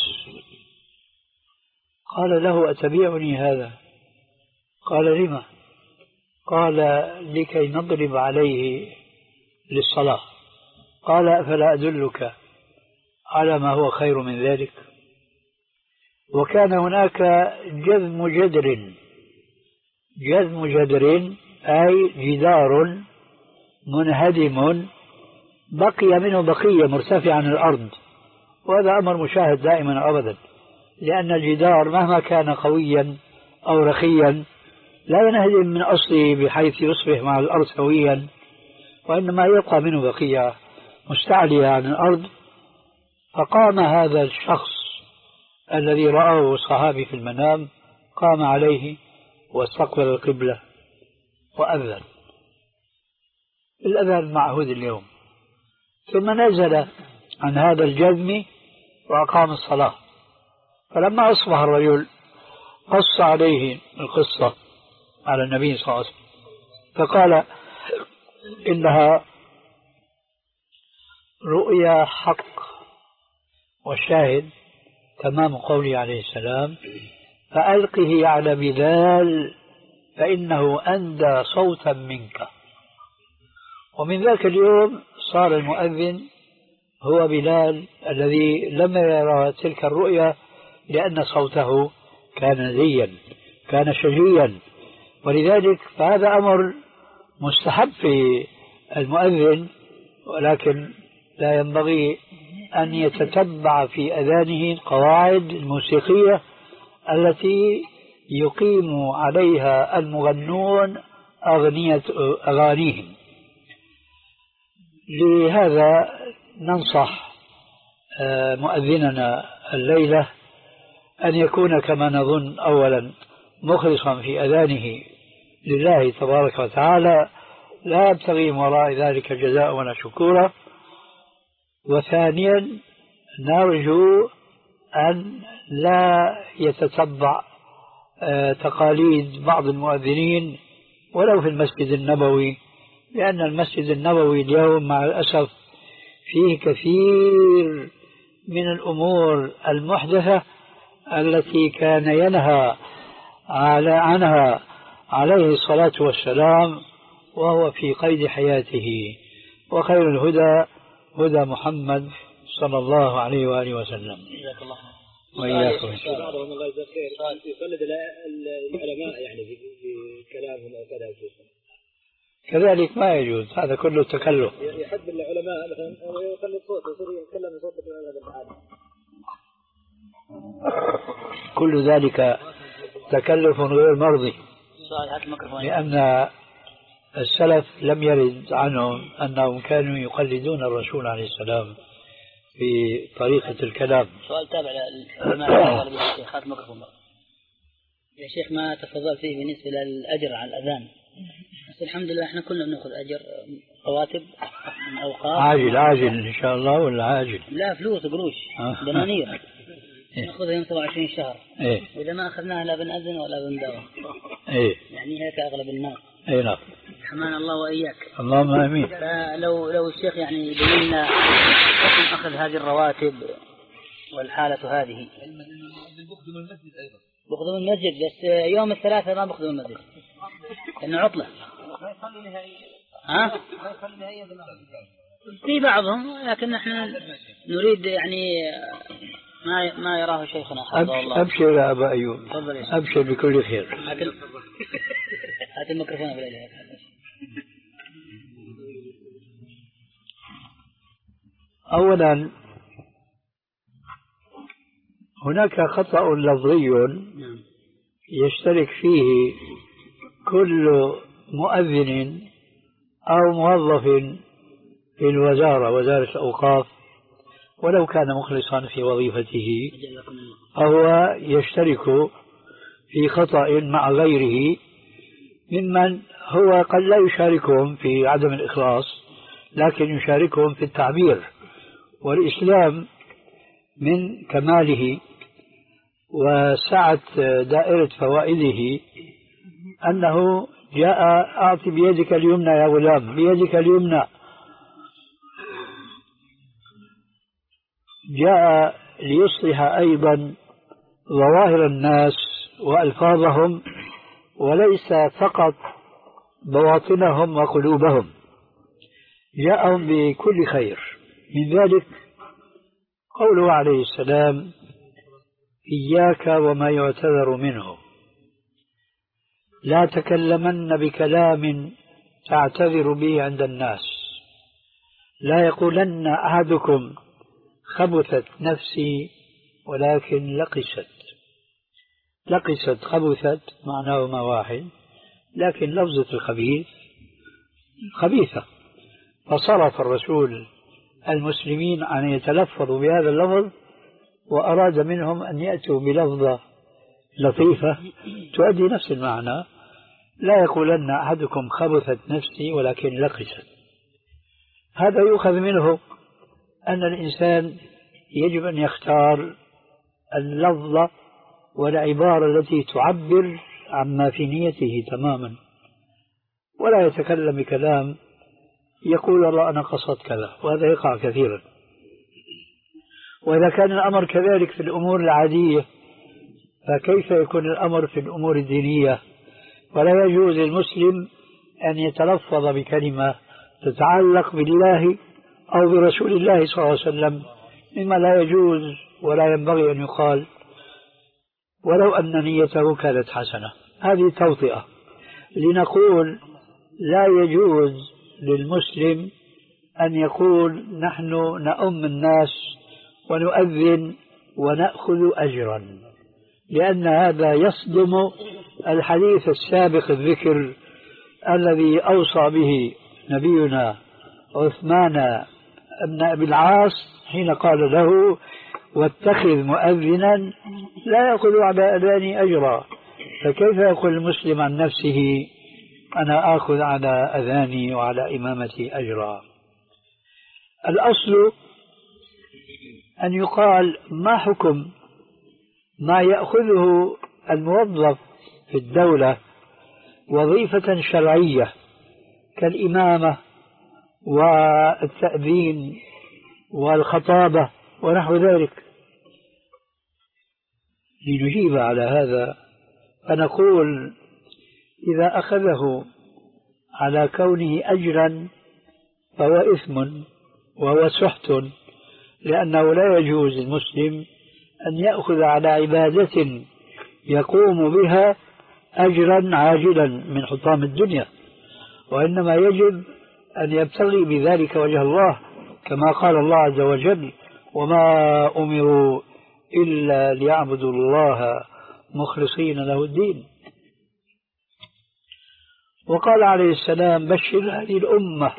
قال له أتبيعني هذا؟ قال لما؟ قال لكي نضرب عليه للصلاة. قال أفلا أدلك على ما هو خير من ذلك؟ وكان هناك جذم جدر، جذم جدر أي جدار منهدم بقي منه بقية مرتفعة عن الأرض، وهذا أمر مشاهد دائما أبدا، لأن الجدار مهما كان قويا أو رخيا لا ينهدم من أصله بحيث يصبح مع الأرض سويا، وإنما يبقى منه بقية مستعلية عن الأرض. فقام هذا الشخص الذي رآه الصحابي في المنام، قام عليه واستقبل القبلة وأذن الأذان معهود اليوم، ثم نزل عن هذا الجذم وأقام الصلاة. فلما أصبح الرجل قص عليه القصة على النبي صلى الله عليه وسلم، فقال إنها رؤيا حق، والشاهد تمام قوله عليه السلام فألقه على بلال فإنه أندى صوتا منك. ومن ذاك اليوم صار المؤذن هو بلال الذي لم يرى تلك الرؤيا، لأن صوته كان ذيا كان شجيا، ولذلك فهذا أمر مستحب في المؤذن، ولكن لا ينبغي أن يتتبع في أذانه القواعد الموسيقية التي يقيم عليها المغنون أغنية أغانيهم. لهذا ننصح مؤذننا الليلة أن يكون كما نظن أولا مخلصا في أذانه لله تبارك وتعالى، لا يبتغي وراء ذلك جزاء ولا شكورا. وثانيا نرجو أن لا يتتبع تقاليد بعض المؤذنين ولو في المسجد النبوي، لأن المسجد النبوي اليوم مع الأسف فيه كثير من الأمور المحدثة التي كان ينهى على عنها عليه الصلاة والسلام وهو في قيد حياته. وخير الهدى هدى محمد صلى الله عليه وآله وسلم. جزاك الله خير. وإياكم. بعضهم الله يجزاك خير يقلد العلماء يعني في كلامهم أو كذا، كذلك ما يجوز، هذا كله تكلف. يحب العلماء مثلا ويقلد صوته يصير يتكلم بصوته هذا العالم. كل ذلك تكلف غير مرضي، لأن السلف لم يرد عنهم أنهم كانوا يقلدون الرسول عليه السلام في طريقة الكلام. سؤال تابع للعلماء الشيخ خاتم ميكروفون. يا شيخ ما تفضل فيه بالنسبة للأجر على الأذان، بس الحمد لله احنا كلنا بناخذ أجر رواتب من أوقاف عاجل عاجل إن شاء الله ولا عاجل؟ لا فلوس قروش دنانير نأخذها يوم سبعة وعشرين شهر إيه؟ وإذا ما أخذناها لا بنأذن ولا بنداوم. إيه؟ يعني هيك أغلب الناس. إيه نعم. حمان الله وإياك. اللهم آمين. فلو لو الشيخ يعني يبين لنا حكم أخذ هذه الرواتب والحالة هذه. بخدم المسجد أيضا. بخدم المسجد بس يوم الثلاثاء ما بخدم المسجد. إنه عطلة. ما يصلي نهائيا. ها؟ ما يصلي نهائيا في بعضهم لكن نحن نريد يعني ما ما يراه شيخنا حفظه الله. أبشر يا أبا أيوب. أبشر بكل خير. هات الميكروفون بالله. أولا هناك خطأ لفظي يشترك فيه كل مؤذن أو موظف في الوزارة وزارة الأوقاف ولو كان مخلصا في وظيفته، فهو يشترك في خطأ مع غيره ممن هو قد لا يشاركهم في عدم الإخلاص لكن يشاركهم في التعبير. والإسلام من كماله وسعة دائرة فوائده أنه جاء أعطي بيدك اليمنى يا غلام، بيدك اليمنى. جاء ليصلح أيضا ظواهر الناس وألفاظهم وليس فقط بواطنهم وقلوبهم، جاءهم بكل خير. من ذلك قوله عليه السلام: إياك وما يعتذر منه، لا تكلمن بكلام تعتذر به عند الناس، لا يقولن أحدكم خبثت نفسي ولكن لقست. لقست خبثت معناهما واحد، لكن لفظة الخبيث خبيثة، فصرف الرسول المسلمين أن يتلفظوا بهذا اللفظ وأراد منهم أن يأتوا بلفظة لطيفة تؤدي نفس المعنى: لا يقولن أحدكم خبثت نفسي ولكن لقست. هذا يؤخذ منه أن الإنسان يجب أن يختار اللفظة والعبارة التي تعبر عما في نيته تماما، ولا يتكلم بكلام يقول الله أنا قصدت كذا، وهذا يقع كثيرا. وإذا كان الأمر كذلك في الأمور العادية فكيف يكون الأمر في الأمور الدينية؟ ولا يجوز للمسلم أن يتلفظ بكلمة تتعلق بالله أو برسول الله صلى الله عليه وسلم مما لا يجوز ولا ينبغي أن يقال ولو أن نيته كانت حسنة. هذه توطئة لنقول لا يجوز للمسلم أن يقول نحن نؤم الناس ونؤذن ونأخذ أجرا، لأن هذا يصدم الحديث السابق الذكر الذي أوصى به نبينا عثمان بن أبي العاص حين قال له: واتخذ مؤذنا لا يأخذ على أذاني أجرا. فكيف يقول المسلم عن نفسه أنا آخذ على أذاني وعلى إمامتي أجرا؟ الأصل أن يقال ما حكم ما يأخذه الموظف في الدولة وظيفة شرعية كالإمامة والتأذين والخطابة ونحو ذلك. لنجيب على هذا فنقول إذا أخذه على كونه أجرا فهو إثم وهو سحت، لأنه لا يجوز للمسلم أن يأخذ على عبادة يقوم بها أجرا عاجلا من حطام الدنيا، وإنما يجب أن يبتغي بذلك وجه الله كما قال الله عز وجل: وما أمروا إلا ليعبدوا الله مخلصين له الدين. وقال عليه السلام: بشر هذه الأمة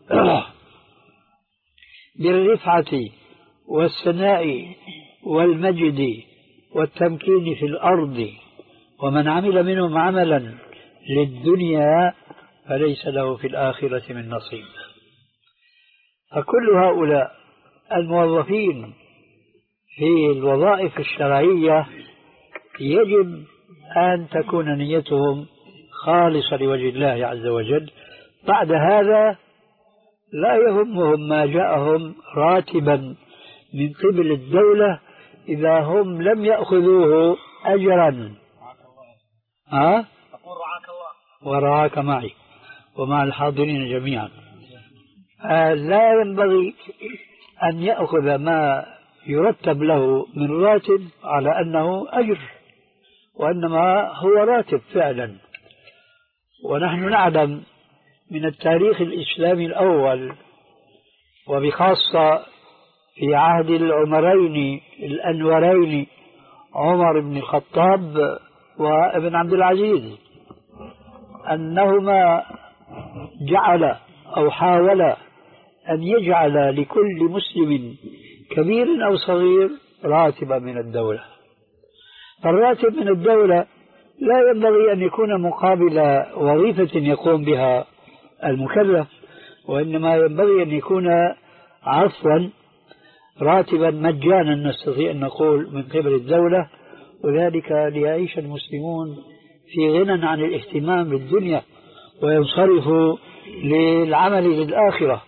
بالرفعة والثناء والمجد والتمكين في الأرض، ومن عمل منهم عملا للدنيا فليس له في الآخرة من نصيب. فكل هؤلاء الموظفين في الوظائف الشرعية يجب أن تكون نيتهم خالصة لوجه الله عز وجل. بعد هذا لا يهمهم ما جاءهم راتبا من قبل الدولة إذا هم لم يأخذوه أجرا. ها؟ أقول رعاك الله ورعاك معي ومع الحاضرين جميعا. لا ينبغي أن يأخذ ما يرتب له من راتب على أنه أجر، وإنما هو راتب فعلا. ونحن نعلم من التاريخ الإسلامي الأول وبخاصة في عهد العمرين الأنورين عمر بن الخطاب وابن عبد العزيز أنهما جعل أو حاول أن يجعل لكل مسلم كبير أو صغير راتبا من الدولة. فالراتب من الدولة لا ينبغي أن يكون مقابل وظيفة يقوم بها المكلف، وإنما ينبغي أن يكون عفوا راتبا مجانا نستطيع أن نقول من قبل الدولة، وذلك ليعيش المسلمون في غنى عن الاهتمام بالدنيا وينصرفوا للعمل للآخرة.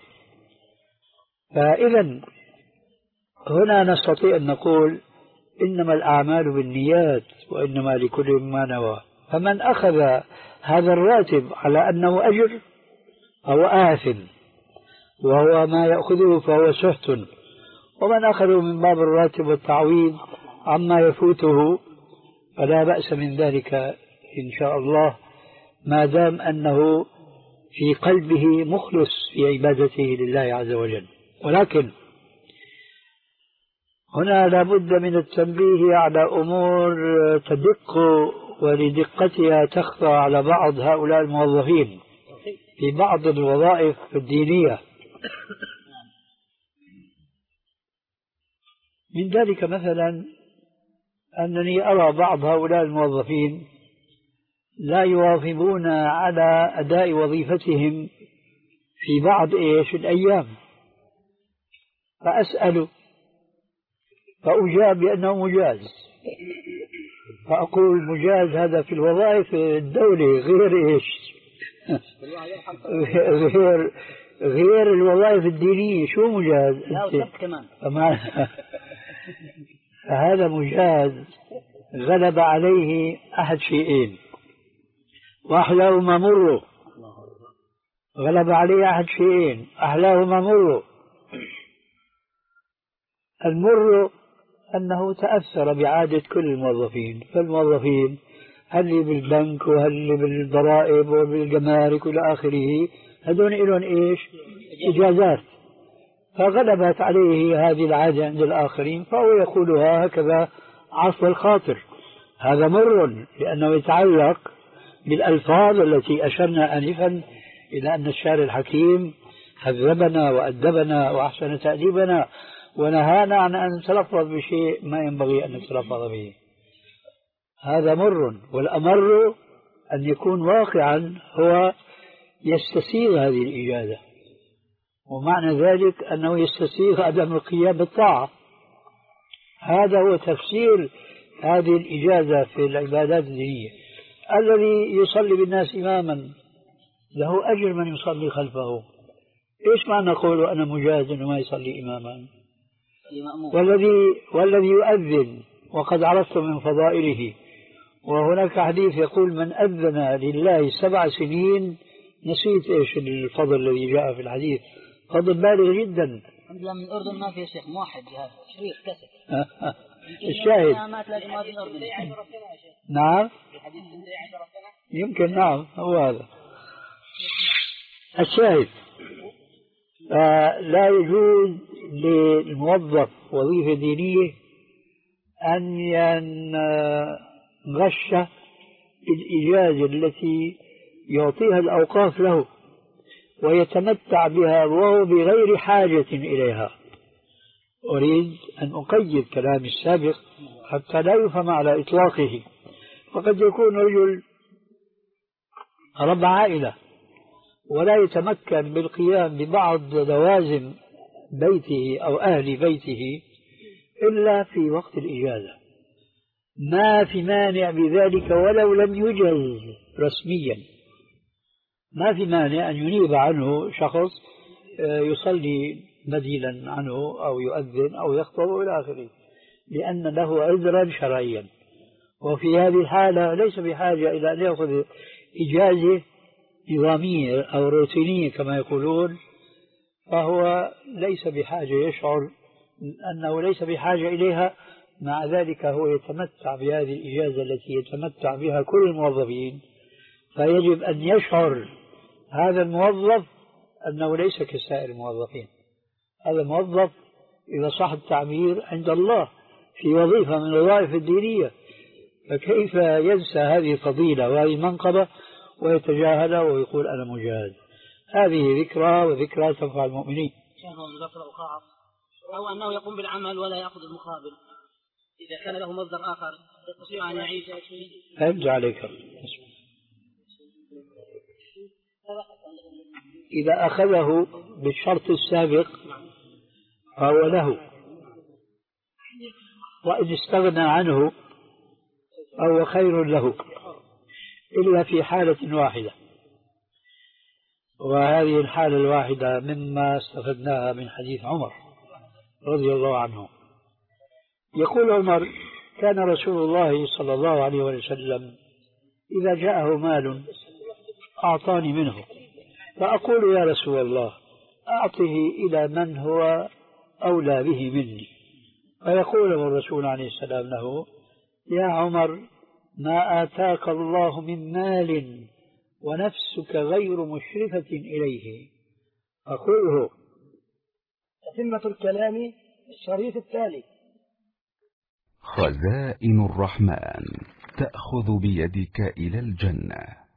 فإذا هنا نستطيع أن نقول إنما الأعمال بالنيات وإنما لكل ما نوى. فمن أخذ هذا الراتب على أنه أجر فهو آثم، وهو ما يأخذه فهو سحت، ومن أخذه من باب الراتب والتعويض عما يفوته فلا بأس من ذلك إن شاء الله، ما دام أنه في قلبه مخلص في عبادته لله عز وجل. ولكن هنا لابد من التنبيه على أمور تدق ولدقتها تخفى على بعض هؤلاء الموظفين في بعض الوظائف الدينية. من ذلك مثلا أنني أرى بعض هؤلاء الموظفين لا يواظبون على أداء وظيفتهم في بعض إيش الأيام، فأسأل فأجاب بأنه مجاز، فأقول مجاز هذا في الوظائف الدولة غير إيش غير غير الوظائف الدينية. شو مجاز؟ لا كمان فهذا مجاز غلب عليه أحد شيئين، وأحلاهما مر. غلب عليه أحد شيئين أحلاهما مر. المر أنه تأثر بعادة كل الموظفين، فالموظفين هل بالبنك وهل بالضرائب وبالجمارك إلى آخره هذون إلهم إيش إجازات، فغلبت عليه هذه العادة عند الآخرين فهو يقولها هكذا عصف الخاطر. هذا مر لأنه يتعلق بالألفاظ التي أشرنا آنفا إلى أن الشارع الحكيم هذبنا وأدبنا وأحسن تأديبنا ونهانا عن أن نتلفظ بشيء ما ينبغي أن نتلفظ به. هذا مر. والأمر أن يكون واقعا هو يستسيغ هذه الإجازة، ومعنى ذلك أنه يستسيغ عدم القيام بالطاعة. هذا هو تفسير هذه الإجازة في العبادات الدينية. الذي يصلي بالناس إماما له أجر من يصلي خلفه. إيش معنى نقول أنا مجاز وما يصلي إماما؟ والذي والذي يؤذن وقد عرفت من فضائله، وهناك حديث يقول من أذن لله سبع سنين، نسيت إيش الفضل الذي جاء في الحديث، فضل بالغ جدا. الحمد لله من الأردن ما في شيخ موحد هذا شريف كسر. الشاهد نعم يمكن نعم هو هذا الشاهد. لا يجوز للموظف وظيفة دينية أن ينغش الإجازة التي يعطيها الأوقاف له ويتمتع بها وهو بغير حاجة إليها. أريد أن أقيد كلامي السابق حتى لا يفهم على إطلاقه. فقد يكون رجل رب عائلة ولا يتمكن بالقيام ببعض لوازم بيته أو أهل بيته إلا في وقت الإجازة، ما في مانع بذلك ولو لم يجز رسميا. ما في مانع أن ينيب عنه شخص يصلي بديلا عنه أو يؤذن أو يخطب إلى آخره، لأن له عذرا شرعيا. وفي هذه الحالة ليس بحاجة إلى أن يأخذ إجازة نظامية أو روتينية كما يقولون، فهو ليس بحاجة، يشعر أنه ليس بحاجة إليها. مع ذلك هو يتمتع بهذه الإجازة التي يتمتع بها كل الموظفين، فيجب أن يشعر هذا الموظف أنه ليس كسائر الموظفين. هذا موظف إذا صح التعبير عند الله في وظيفة من الوظائف الدينية، فكيف ينسى هذه الفضيلة وهذه المنقبة ويتجاهلها ويقول أنا مجاهد؟ هذه ذكرى، وذكرى تنفع المؤمنين. أو أنه يقوم بالعمل ولا يأخذ المقابل، إذا كان له مصدر آخر يستطيع أن يعيش. أرجع عليك. إذا أخذه بالشرط السابق فهو له، وإن استغنى عنه فهو خير له، إلا في حالة واحدة، وهذه الحالة الواحدة مما استفدناها من حديث عمر رضي الله عنه. يقول عمر: كان رسول الله صلى الله عليه وسلم إذا جاءه مال أعطاني منه، فأقول يا رسول الله أعطه إلى من هو أولى به مني، فيقول الرسول عليه السلام له: يا عمر، ما آتاك الله من مال ونفسك غير مشرفة إليه، فخذه. تتمة الكلام الشريط التالي: خزائن الرحمن تأخذ بيدك إلى الجنة.